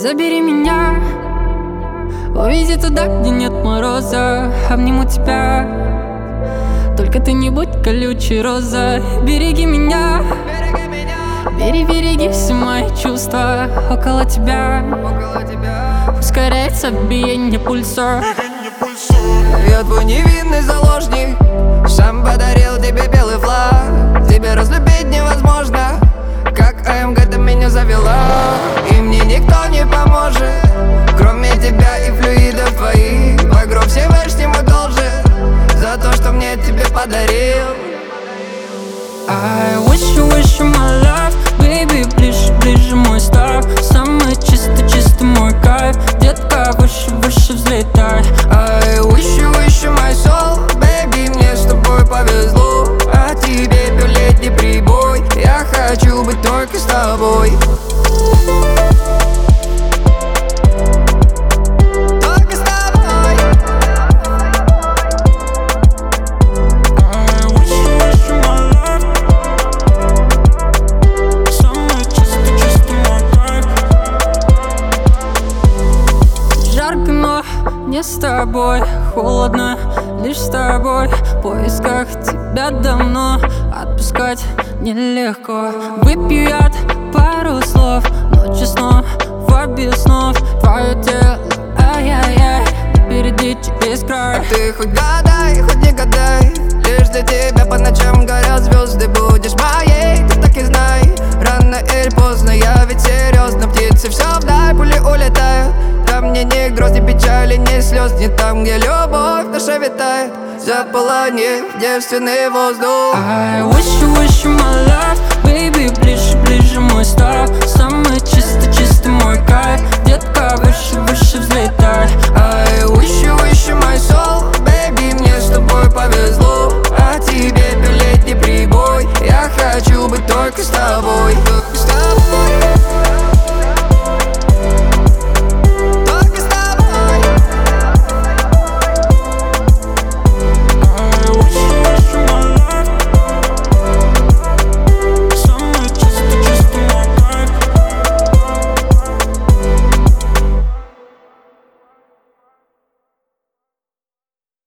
Забери меня, увези туда, где нет мороза. Обниму тебя, только ты не будь колючей роза. Береги меня, береги все мои чувства. Около тебя ускоряется биение пульса. Я твой невинный заложник, сам подарил тебе белый флаг. Тебя разлюбить невозможно, как АМГ ты меня завела. И мне никто не поможет, кроме тебя и флюидов твоих. Багров Всевышнему должен за то, что мне тебе подарил. I wish you my love, baby, ближе мой стар. Самый чистый мой кайф, детка, выше взлетай. I wish you my soul, baby, мне с тобой повезло. А тебе летний прибой, я хочу быть только с тобой. Не с тобой, холодно, лишь с тобой. В поисках тебя давно, отпускать нелегко. Выпью яд, пару слов, ночью снов, в обед снов. Твое тело, ай-яй-яй, впереди через край. А ты хоть гадай, хоть не гадай, лишь для тебя по ночам горят звезды. Будешь моей, ты так и знай. Рано или поздно, я ведь серьезно. Птицы все вдаль, пули улетают. Там мне ни гроз, ни печали, ни слез. Не там, где любовь наша витает, заполонив девственный воздух. I wish you my love, baby, ближе мой стар. Самый чистый мой кайф,